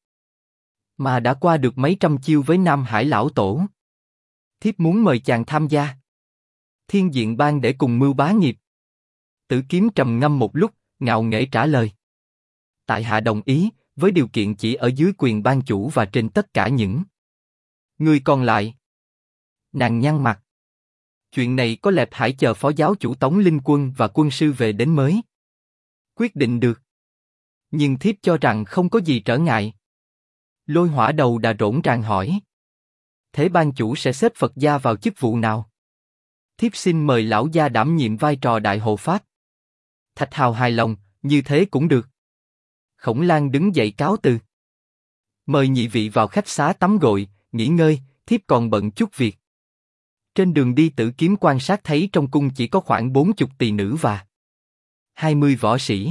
mà đã qua được mấy trăm chiêu với Nam Hải lão tổ. Thiếp muốn mời chàng tham gia Thiên Diện Bang để cùng mưu bá nghiệp. Tử Kiếm trầm ngâm một lúc, ngạo nghễ trả lời: tại hạ đồng ý, với điều kiện chỉ ở dưới quyền ban chủ và trên tất cả những người còn lại. Nàng nhăn mặt. Chuyện này có lẽ hãy chờ phó giáo chủ Tống Linh Quân và quân sư về đến mới quyết định được. Nhưng thiếp cho rằng không có gì trở ngại. Lôi Hỏa Đầu đã rỗn ràng hỏi: thế ban chủ sẽ xếp Phật gia vào chức vụ nào? Thiếp xin mời lão gia đảm nhiệm vai trò đại hộ pháp. Thạch Hào hài lòng, như thế cũng được. Khổng Lan đứng dậy cáo từ. Mời nhị vị vào khách xá tắm gội, nghỉ ngơi, thiếp còn bận chút việc. Trên đường đi Tử Kiếm quan sát thấy trong cung chỉ có khoảng 40 tỳ nữ và 20 võ sĩ.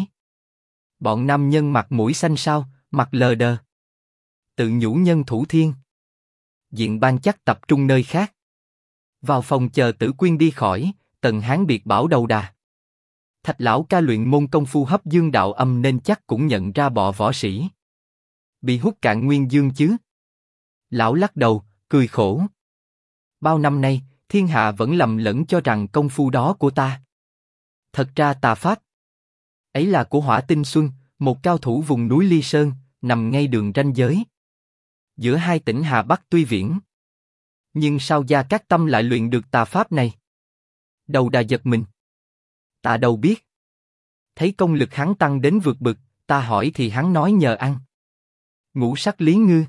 Bọn nam nhân mặt mũi xanh xao, mặt lờ đờ. Tự nhủ nhân thủ thiên Diện Bang chắc tập trung nơi khác. Vào phòng chờ Tử Quyên đi khỏi, Tần Hán Biệt bảo đầu đà: Thạch lão ca luyện môn công phu hấp dương đạo âm nên chắc cũng nhận ra bọ võ sĩ bị hút cạn nguyên dương chứ? Lão lắc đầu, cười khổ. Bao năm nay, thiên hạ vẫn lầm lẫn cho rằng công phu đó của ta. Thật ra tà pháp ấy là của Hỏa Tinh Xuân, một cao thủ vùng núi Ly Sơn, nằm ngay đường ranh giới giữa hai tỉnh Hà Bắc Tuy Viễn. Nhưng sao Gia Cát Tâm lại luyện được tà pháp này? Đầu đà giật mình. Ta đâu biết. Thấy công lực hắn tăng đến vượt bực, ta hỏi thì hắn nói nhờ ăn ngũ sắc lý ngư.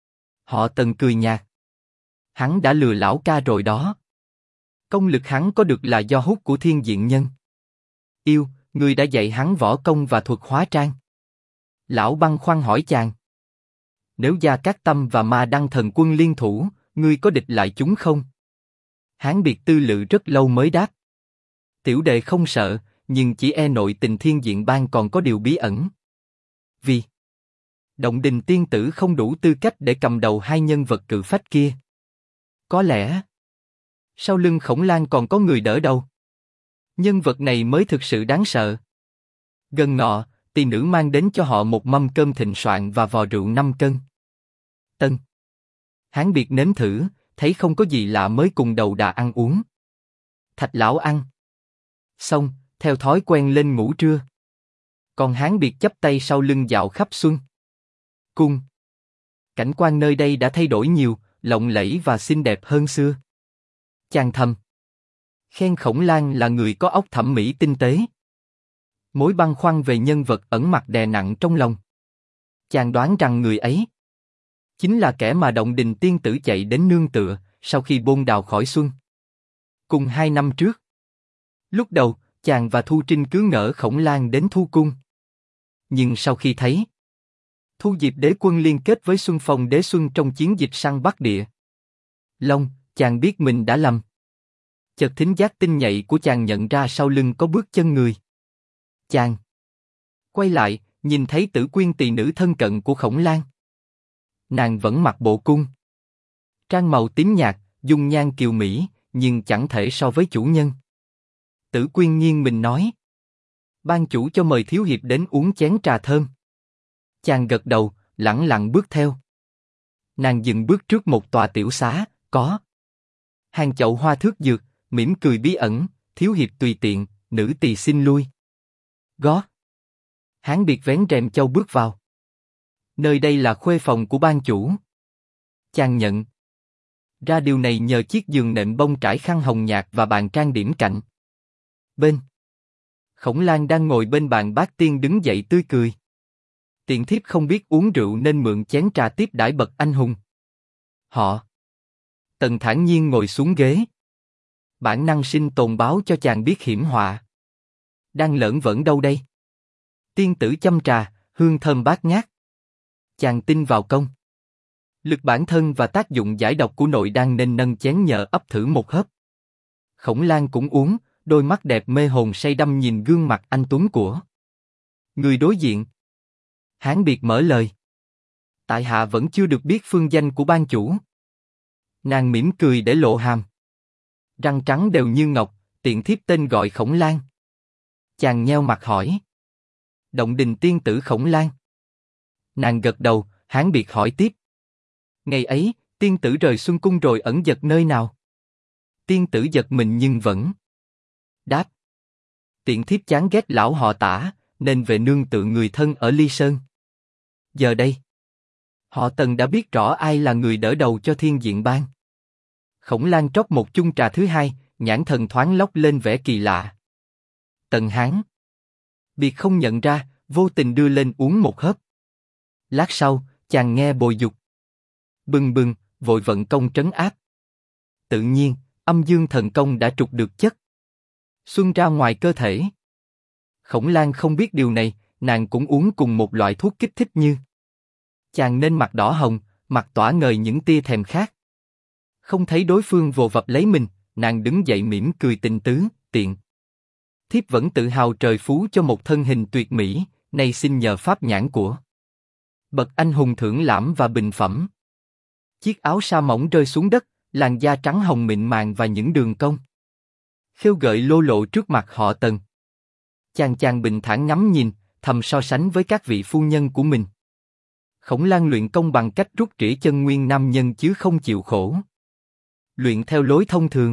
Họ Tần cười nhạt. Hắn đã lừa lão ca rồi đó. Công lực hắn có được là do hút của Thiên Diện Nhân. Yêu, người đã dạy hắn võ công và thuật hóa trang. Lão băn khoăn hỏi chàng: nếu Gia Cát Tâm và Ma Đăng Thần Quân liên thủ, ngươi có địch lại chúng không? Hán Biệt tư lự rất lâu mới đáp: tiểu đệ không sợ, nhưng chỉ e nội tình Thiên Diện Bang còn có điều bí ẩn. Vì Động Đình tiên tử không đủ tư cách để cầm đầu hai nhân vật cự phách kia. Có lẽ sau lưng Khổng Lan còn có người đỡ đầu. Nhân vật này mới thực sự đáng sợ. Gần ngọ, tỳ nữ mang đến cho họ một mâm cơm thịnh soạn và vò rượu 5 cân. Tân Hán Biệt nếm thử, thấy không có gì lạ mới cùng đầu đà ăn uống. Thạch lão ăn xong, theo thói quen lên ngủ trưa. Còn Hán Biệt chắp tay sau lưng dạo khắp Xuân Cung. Cảnh quan nơi đây đã thay đổi nhiều, lộng lẫy và xinh đẹp hơn xưa. Chàng thầm khen Khổng Lan là người có óc thẩm mỹ tinh tế. Mối băn khoăn về nhân vật ẩn mặt đè nặng trong lòng. Chàng đoán rằng người ấy chính là kẻ mà Động Đình tiên tử chạy đến nương tựa sau khi bôn đào khỏi Xuân Cung 2 năm trước. Lúc đầu, chàng và Thu Trinh cứ ngỡ Khổng Lan đến Thu Cung. Nhưng sau khi thấy Thu Diệp đế quân liên kết với Xuân Phong đế Xuân trong chiến dịch săn Bắc Địa Long, chàng biết mình đã lầm. Chợt thính giác tinh nhạy của chàng nhận ra sau lưng có bước chân người. Chàng quay lại, nhìn thấy Tử Quyên tỳ nữ thân cận của Khổng Lan. Nàng vẫn mặc bộ cung trang màu tím nhạt, dung nhan kiều mỹ, nhưng chẳng thể so với chủ nhân. Tử Quyên nghiêng mình nói: ban chủ cho mời thiếu hiệp đến uống chén trà thơm. Chàng gật đầu, lẳng lặng bước theo. Nàng dừng bước trước một tòa tiểu xá, có hàng chậu hoa thước dược, mỉm cười bí ẩn: thiếu hiệp tùy tiện, nữ tỳ xin lui. Gót Hán Biệt vén rèm châu bước vào. Nơi đây là khuê phòng của ban chủ. Chàng nhận ra điều này nhờ chiếc giường nệm bông trải khăn hồng nhạt và bàn trang điểm cạnh bên. Khổng Lang đang ngồi bên bàn bát tiên đứng dậy tươi cười. Tiện thiếp không biết uống rượu nên mượn chén trà tiếp đãi bậc anh hùng. Họ Tần thản nhiên ngồi xuống ghế. Bản năng sinh tồn báo cho chàng biết hiểm họa đang lởn vởn đâu đây. Tiên tử châm trà, hương thơm bát ngát. Chàng tin vào công lực bản thân và tác dụng giải độc của nội đan nên nâng chén nhờ ấp thử một hớp. Khổng Lang cũng uống, đôi mắt đẹp mê hồn say đắm nhìn gương mặt anh tuấn của người đối diện. Hán Biệt mở lời. Tại hạ vẫn chưa được biết phương danh của ban chủ. Nàng mỉm cười để lộ hàm. Răng trắng đều như ngọc, tiện thiếp tên gọi Khổng Lang. Chàng nheo mặt hỏi. Động Đình tiên tử Khổng Lang. Nàng gật đầu, Hán Biệt hỏi tiếp. Ngày ấy, tiên tử rời Xuân Cung rồi ẩn giật nơi nào? Tiên tử giật mình nhưng vẫn đáp. Tiện thiếp chán ghét lão họ Tả, nên về nương tựa người thân ở Ly Sơn. Giờ đây, họ Tần đã biết rõ ai là người đỡ đầu cho Thiên Diện Bang. Khổng Lang trót một chung trà thứ hai, nhãn thần thoáng lóc lên vẻ kỳ lạ. Tần Hán Biệt không nhận ra, vô tình đưa lên uống một hớp. Lát sau, chàng nghe bồi dục. Bừng bừng, vội vận công trấn áp. Tự nhiên, âm dương thần công đã trục được chất xuân ra ngoài cơ thể. Khổng Lang không biết điều này, nàng cũng uống cùng một loại thuốc kích thích như chàng nên mặt đỏ hồng, mặt tỏa ngời những tia thèm khát. Không thấy đối phương vồ vập lấy mình, nàng đứng dậy mỉm cười tình tứ, tiện thiếp vẫn tự hào trời phú cho một thân hình tuyệt mỹ, nay xin nhờ pháp nhãn của bậc anh hùng thưởng lãm và bình phẩm. Chiếc áo sa mỏng rơi xuống đất, làn da trắng hồng mịn màng và những đường cong khêu gợi lô lộ trước mặt họ Tần. Chàng bình thản ngắm nhìn, thầm so sánh với các vị phu nhân của mình. Khổng Lang luyện công bằng cách rút rỉa chân nguyên nam nhân chứ không chịu khổ luyện theo lối thông thường.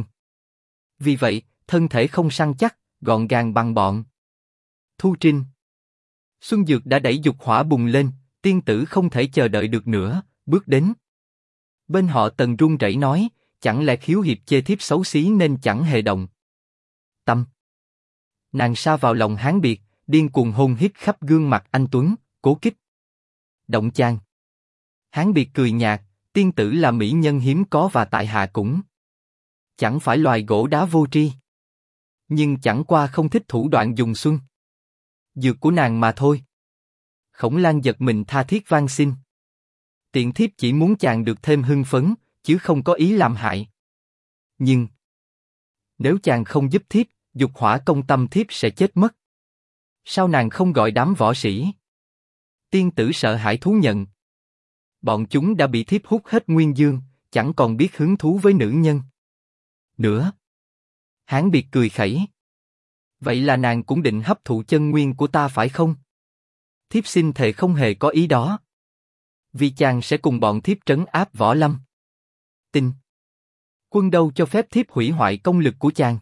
Vì vậy, thân thể không săn chắc, gọn gàng bằng bọn Thu Trinh. Xuân Dược đã đẩy dục hỏa bùng lên, tiên tử không thể chờ đợi được nữa, bước đến bên họ Tần run rẩy nói, chẳng lẽ khiếu hiệp chê thiếp xấu xí nên chẳng hề động tâm. Nàng sa vào lòng Hán Biệt, điên cuồng hôn hít khắp gương mặt anh tuấn, cố kích động chàng. Hán Biệt cười nhạt, tiên tử là mỹ nhân hiếm có và tại hạ cũng chẳng phải loài gỗ đá vô tri, nhưng chẳng qua không thích thủ đoạn dùng xuân dược của nàng mà thôi. Khổng Lang giật mình tha thiết van xin. Tiện thiếp chỉ muốn chàng được thêm hưng phấn, chứ không có ý làm hại. Nhưng nếu chàng không giúp thiếp, dục hỏa công tâm thiếp sẽ chết mất. Sao nàng không gọi đám võ sĩ? Tiên tử sợ hãi thú nhận. Bọn chúng đã bị thiếp hút hết nguyên dương, chẳng còn biết hứng thú với nữ nhân nữa. Hán Biệt cười khẩy. Vậy là nàng cũng định hấp thụ chân nguyên của ta phải không? Thiếp xin thề không hề có ý đó. Vì chàng sẽ cùng bọn thiếp trấn áp Võ Lâm Tinh Quân đâu cho phép thiếp hủy hoại công lực của chàng.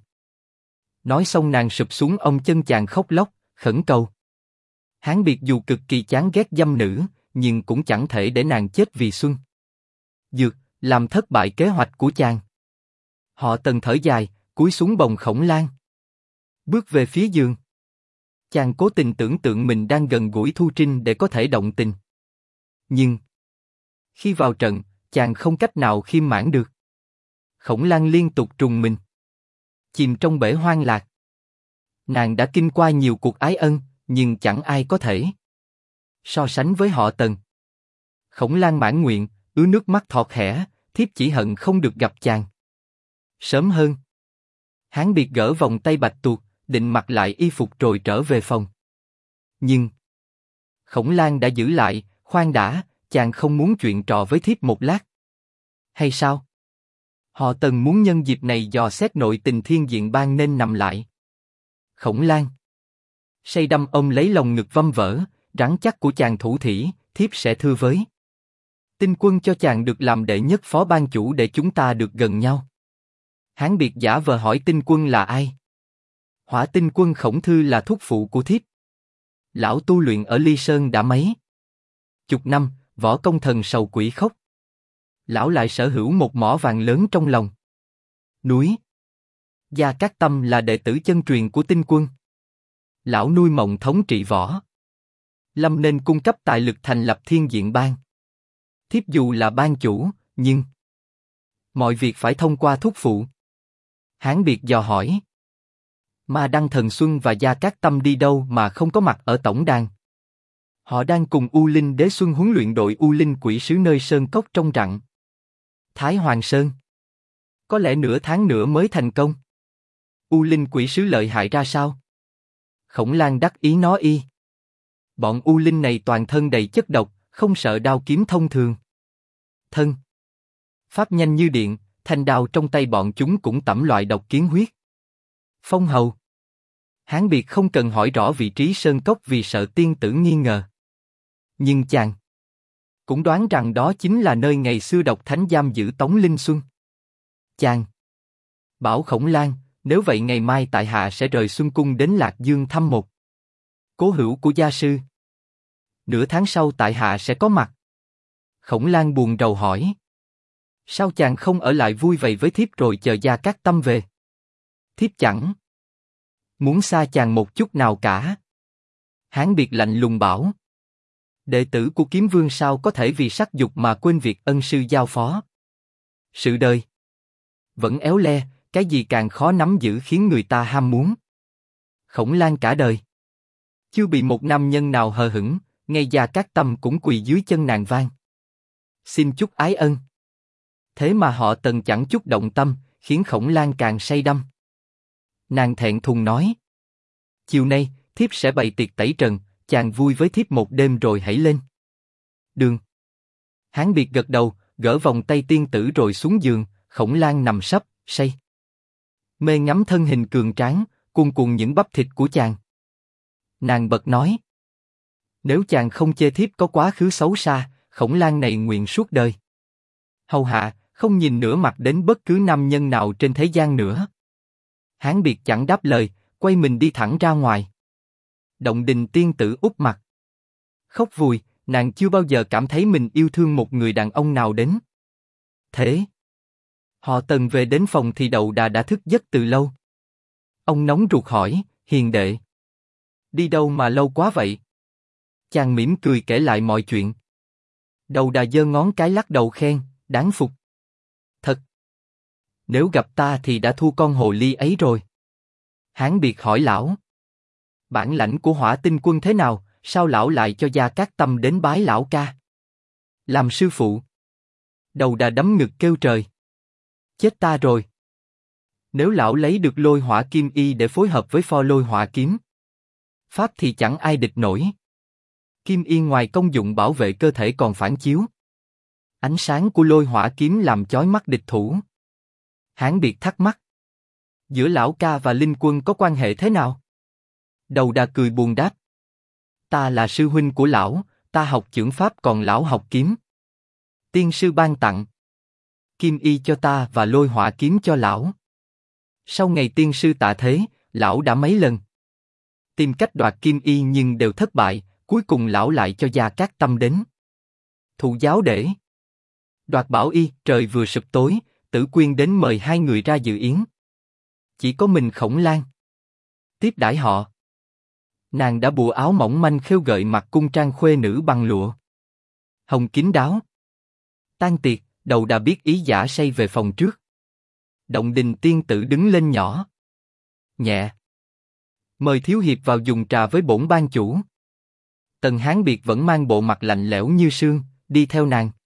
Nói xong nàng sụp xuống ôm chân chàng khóc lóc, khẩn cầu. Hán Biệt dù cực kỳ chán ghét dâm nữ, nhưng cũng chẳng thể để nàng chết vì xuân dược, làm thất bại kế hoạch của chàng. Họ Tần thở dài, cúi xuống bồng Khổng Lang, bước về phía giường. Chàng cố tình tưởng tượng mình đang gần gũi Thu Trinh để có thể động tình. Nhưng khi vào trận, chàng không cách nào khiêm mãn được. Khổng Lang liên tục trùng mình, chìm trong bể hoang lạc. Nàng đã kinh qua nhiều cuộc ái ân, nhưng chẳng ai có thể so sánh với họ Tần. Khổng Lang mãn nguyện, ứa nước mắt thọt hẻ, thiếp chỉ hận không được gặp chàng sớm hơn. Hán Biệt gỡ vòng tay bạch tuộc, định mặc lại y phục rồi trở về phòng. Nhưng Khổng Lang đã giữ lại, khoan đã, chàng không muốn chuyện trò với thiếp một lát. Hay sao? Họ Tần muốn nhân dịp này dò xét nội tình Thiên Diện Bang nên nằm lại. Khổng Lang say đắm ôm lấy lòng ngực vâm vỡ, rắn chắc của chàng thủ thỉ, thiếp sẽ thưa với Tinh Quân cho chàng được làm đệ nhất phó ban chủ để chúng ta được gần nhau. Hán Biệt giả vờ hỏi Tinh Quân là ai. Hỏa Tinh Quân Khổng Thư là thúc phụ của thiếp. Lão tu luyện ở Ly Sơn đã mấy Chục năm, võ công thần sầu quỷ khóc. Lão lại sở hữu một mỏ vàng lớn trong lòng. Núi. Gia Cát Tâm là đệ tử chân truyền của Tinh Quân. Lão nuôi mộng thống trị võ lâm nên cung cấp tài lực thành lập Thiên Diện Bang. Thiếp dù là bang chủ, nhưng mọi việc phải thông qua thúc phụ. Hán Biệt dò hỏi. Ma Đăng Thần Xuân và Gia Cát Tâm đi đâu mà không có mặt ở tổng đàn? Họ đang cùng U Linh Đế Xuân huấn luyện đội U Linh Quỷ Sứ nơi sơn cốc trong rặng Thái Hoàng Sơn. Có lẽ nửa tháng nữa mới thành công. U Linh Quỷ Sứ lợi hại ra sao? Khổng Lang đắc ý nói y. Bọn U Linh này toàn thân đầy chất độc, không sợ đao kiếm thông thường. Thân pháp nhanh như điện, thanh đao trong tay bọn chúng cũng tẩm loại độc kiến huyết. Phong hầu. Hán Biệt không cần hỏi rõ vị trí sơn cốc vì sợ tiên tử nghi ngờ. Nhưng chàng cũng đoán rằng đó chính là nơi ngày xưa độc thánh giam giữ Tống Linh Xuân. Chàng bảo Khổng Lang, nếu vậy ngày mai tại hạ sẽ rời Xuân Cung đến Lạc Dương thăm một cố hữu của gia sư. Nửa tháng sau tại hạ sẽ có mặt. Khổng Lang buồn rầu hỏi. Sao chàng không ở lại vui vầy với thiếp rồi chờ Gia Cát Tâm về? Thiếp chẳng muốn xa chàng một chút nào cả. Hán Biệt lạnh lùng bảo. Đệ tử của Kiếm Vương sao có thể vì sắc dục mà quên việc ân sư giao phó? Sự đời vẫn éo le, cái gì càng khó nắm giữ khiến người ta ham muốn. Khổng Lang cả đời chưa bị một nam nhân nào hờ hững, ngay Gia Cát Tâm cũng quỳ dưới chân nàng van xin chút ái ân. Thế mà họ Tần chẳng chút động tâm, khiến Khổng Lang càng say đắm. Nàng thẹn thùng nói. Chiều nay, thiếp sẽ bày tiệc tẩy trần, chàng vui với thiếp một đêm rồi hãy lên. Đường. Hán Biệt gật đầu, gỡ vòng tay tiên tử rồi xuống giường. Khổng Lang nằm sấp, say mê ngắm thân hình cường tráng, cuồn cuộn những bắp thịt của chàng. Nàng bật nói. Nếu chàng không chê thiếp có quá khứ xấu xa, Khổng Lang này nguyện suốt đời hầu hạ, không nhìn nửa mặt đến bất cứ nam nhân nào trên thế gian nữa. Hán Biệt chẳng đáp lời, quay mình đi thẳng ra ngoài. Động Đình tiên tử úp mặt khóc vùi, nàng chưa bao giờ cảm thấy mình yêu thương một người đàn ông nào đến thế. Họ Tần về đến phòng thì Đậu Đà đã thức giấc từ lâu. Ông nóng ruột hỏi, hiền đệ, đi đâu mà lâu quá vậy? Chàng mỉm cười kể lại mọi chuyện. Đậu Đà giơ ngón cái lắc đầu khen, đáng phục. Thật. Nếu gặp ta thì đã thua con hồ ly ấy rồi. Hán Biệt hỏi lão. Bản lãnh của Hỏa Tinh Quân thế nào, sao lão lại cho Gia Cát Tâm đến bái lão ca làm sư phụ? Đậu Đà đấm ngực kêu trời. Chết ta rồi. Nếu lão lấy được Lôi Hỏa Kim Y để phối hợp với pho Lôi Hỏa Kiếm pháp thì chẳng ai địch nổi. Kim Y ngoài công dụng bảo vệ cơ thể còn phản chiếu ánh sáng của Lôi Hỏa Kiếm làm chói mắt địch thủ. Hán Biệt thắc mắc. Giữa lão ca và Linh Quân có quan hệ thế nào? Đậu Đà cười buồn đáp. Ta là sư huynh của lão, ta học chưởng pháp còn lão học kiếm. Tiên sư ban tặng Kim Y cho ta và Lôi Hỏa Kiếm cho lão. Sau ngày tiên sư tạ thế, lão đã mấy lần tìm cách đoạt Kim Y nhưng đều thất bại, cuối cùng lão lại cho Gia Cát Tâm đến thụ giáo để đoạt bảo y. Trời vừa sụp tối, Tử Quyên đến mời hai người ra dự yến. Chỉ có mình Khổng Lang tiếp đãi họ. Nàng đã bùa áo mỏng manh khêu gợi mặc cung trang khuê nữ bằng lụa hồng kín đáo. Tan tiệc, Đậu Đà biết ý giả say về phòng trước. Động Đình tiên tử đứng lên nhỏ nhẹ mời thiếu hiệp vào dùng trà với bổn ban chủ. Tần Hán Biệt vẫn mang bộ mặt lạnh lẽo như sương, đi theo nàng.